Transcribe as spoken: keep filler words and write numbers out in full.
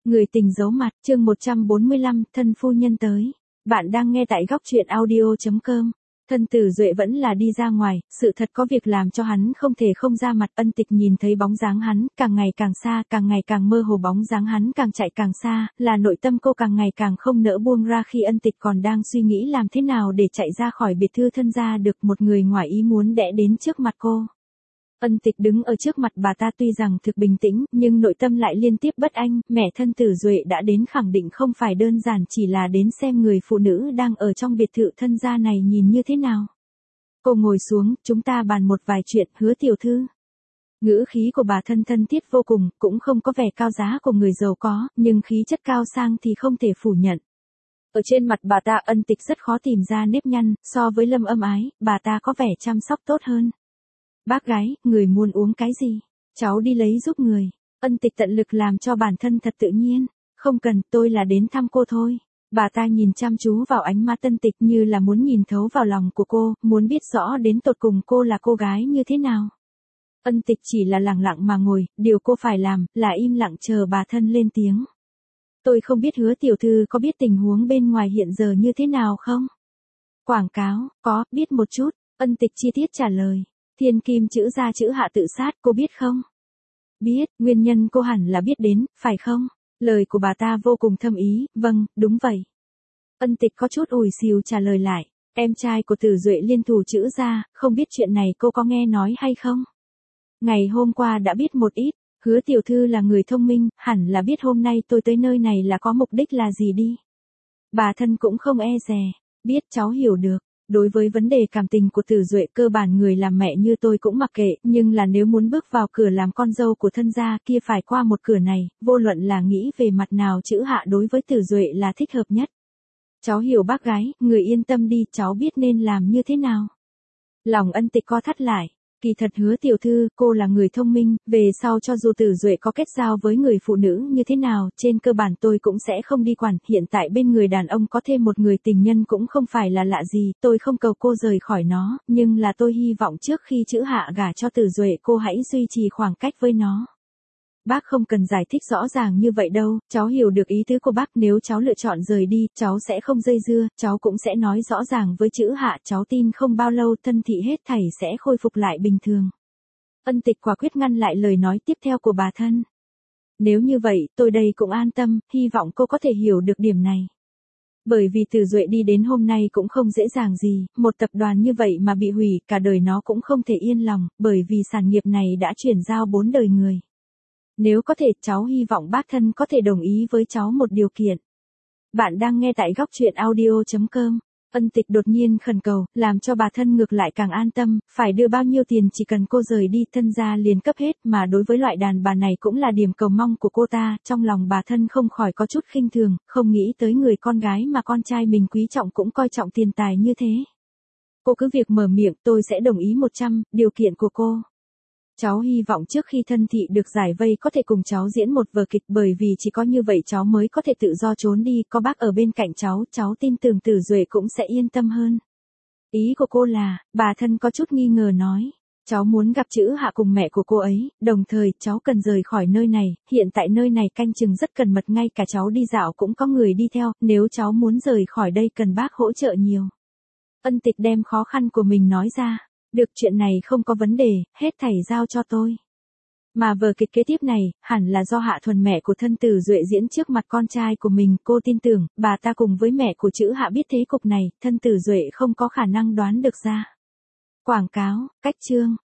Người tình giấu mặt, chương một trăm bốn mươi lăm, thân phu nhân tới. Bạn đang nghe tại góc truyện audio chấm com. Thân Tử Duệ vẫn là đi ra ngoài, sự thật có việc làm cho hắn không thể không ra mặt. Ân Tịch nhìn thấy bóng dáng hắn, càng ngày càng xa, càng ngày càng mơ hồ, bóng dáng hắn càng chạy càng xa, là nội tâm cô càng ngày càng không nỡ buông ra. Khi Ân Tịch còn đang suy nghĩ làm thế nào để chạy ra khỏi biệt thự thân gia, được một người ngoài ý muốn đẽ đến trước mặt cô. Ân Tịch đứng ở trước mặt bà ta tuy rằng thực bình tĩnh, nhưng nội tâm lại liên tiếp bất an. Mẹ Thân Tử Duệ đã đến, khẳng định không phải đơn giản chỉ là đến xem người phụ nữ đang ở trong biệt thự thân gia này nhìn như thế nào. Cô ngồi xuống, chúng ta bàn một vài chuyện. Hứa tiểu thư. Ngữ khí của bà thân thân thiết vô cùng, cũng không có vẻ cao giá của người giàu có, nhưng khí chất cao sang thì không thể phủ nhận. Ở trên mặt bà ta, Ân Tịch rất khó tìm ra nếp nhăn, so với Lâm Âm Ái, bà ta có vẻ chăm sóc tốt hơn. Bác gái, người muốn uống cái gì? Cháu đi lấy giúp người. Ân Tịch tận lực làm cho bản thân thật tự nhiên. Không cần, tôi là đến thăm cô thôi. Bà ta nhìn chăm chú vào ánh mắt Ân Tịch như là muốn nhìn thấu vào lòng của cô, muốn biết rõ đến tột cùng cô là cô gái như thế nào. Ân Tịch chỉ là lặng lặng mà ngồi, điều cô phải làm là im lặng chờ bà thân lên tiếng. Tôi không biết Hứa tiểu thư có biết tình huống bên ngoài hiện giờ như thế nào không? Quảng cáo, có, biết một chút. Ân Tịch chi tiết trả lời. Thiên kim chữ gia chữ hạ tự sát, cô biết không? Biết, nguyên nhân cô hẳn là biết đến, phải không? Lời của bà ta vô cùng thâm ý, vâng, đúng vậy. Ân Tịch có chút ủi xìu trả lời lại, em trai của Tử Duệ liên thủ chữ gia, không biết chuyện này cô có nghe nói hay không? Ngày hôm qua đã biết một ít, Hứa tiểu thư là người thông minh, hẳn là biết hôm nay tôi tới nơi này là có mục đích là gì đi. Bà thân cũng không e dè, biết cháu hiểu được. Đối với vấn đề cảm tình của Tử Duệ, cơ bản người làm mẹ như tôi cũng mặc kệ, nhưng là nếu muốn bước vào cửa làm con dâu của thân gia kia phải qua một cửa này, vô luận là nghĩ về mặt nào chữ hạ đối với Tử Duệ là thích hợp nhất. Cháu hiểu bác gái, người yên tâm đi, cháu biết nên làm như thế nào. Lòng Ân Tịch co thắt lại. Kỳ thật Hứa tiểu thư, cô là người thông minh, về sau cho dù Tử Duệ có kết giao với người phụ nữ như thế nào, trên cơ bản tôi cũng sẽ không đi quản. Hiện tại bên người đàn ông có thêm một người tình nhân cũng không phải là lạ gì, tôi không cầu cô rời khỏi nó, nhưng là tôi hy vọng trước khi chữ hạ gả cho Tử Duệ cô hãy duy trì khoảng cách với nó. Bác không cần giải thích rõ ràng như vậy đâu, cháu hiểu được ý tứ của bác. Nếu cháu lựa chọn rời đi, cháu sẽ không dây dưa, cháu cũng sẽ nói rõ ràng với chữ hạ, cháu tin không bao lâu thân thị hết thảy sẽ khôi phục lại bình thường. Ân Tịch quả quyết ngăn lại lời nói tiếp theo của bà thân. Nếu như vậy, tôi đây cũng an tâm, hy vọng cô có thể hiểu được điểm này. Bởi vì Tử Duệ đi đến hôm nay cũng không dễ dàng gì, một tập đoàn như vậy mà bị hủy, cả đời nó cũng không thể yên lòng, bởi vì sản nghiệp này đã chuyển giao bốn đời người. Nếu có thể, cháu hy vọng bác thân có thể đồng ý với cháu một điều kiện. Bạn đang nghe tại góc truyện audio chấm com. Ân Tịch đột nhiên khẩn cầu, làm cho bà thân ngược lại càng an tâm, phải đưa bao nhiêu tiền chỉ cần cô rời đi thân gia liền cấp hết, mà đối với loại đàn bà này cũng là điểm cầu mong của cô ta. Trong lòng bà thân không khỏi có chút khinh thường, không nghĩ tới người con gái mà con trai mình quý trọng cũng coi trọng tiền tài như thế. Cô cứ việc mở miệng, tôi sẽ đồng ý một trăm, điều kiện của cô. Cháu hy vọng trước khi thân thị được giải vây có thể cùng cháu diễn một vở kịch, bởi vì chỉ có như vậy cháu mới có thể tự do trốn đi, có bác ở bên cạnh cháu, cháu tin tưởng Tử Duệ cũng sẽ yên tâm hơn. Ý của cô là, bà thân có chút nghi ngờ nói, cháu muốn gặp chữ hạ cùng mẹ của cô ấy, đồng thời cháu cần rời khỏi nơi này, hiện tại nơi này canh chừng rất cẩn mật, ngay cả cháu đi dạo cũng có người đi theo, nếu cháu muốn rời khỏi đây cần bác hỗ trợ nhiều. Ân Tịch đem khó khăn của mình nói ra. Được, chuyện này không có vấn đề, hết thảy giao cho tôi. Mà vở kịch kế tiếp này, hẳn là do Hạ Thuần mẹ của thân Tử Duệ diễn trước mặt con trai của mình, cô tin tưởng, bà ta cùng với mẹ của chữ Hạ biết thế cục này, thân Tử Duệ không có khả năng đoán được ra. Quảng cáo, cách chương,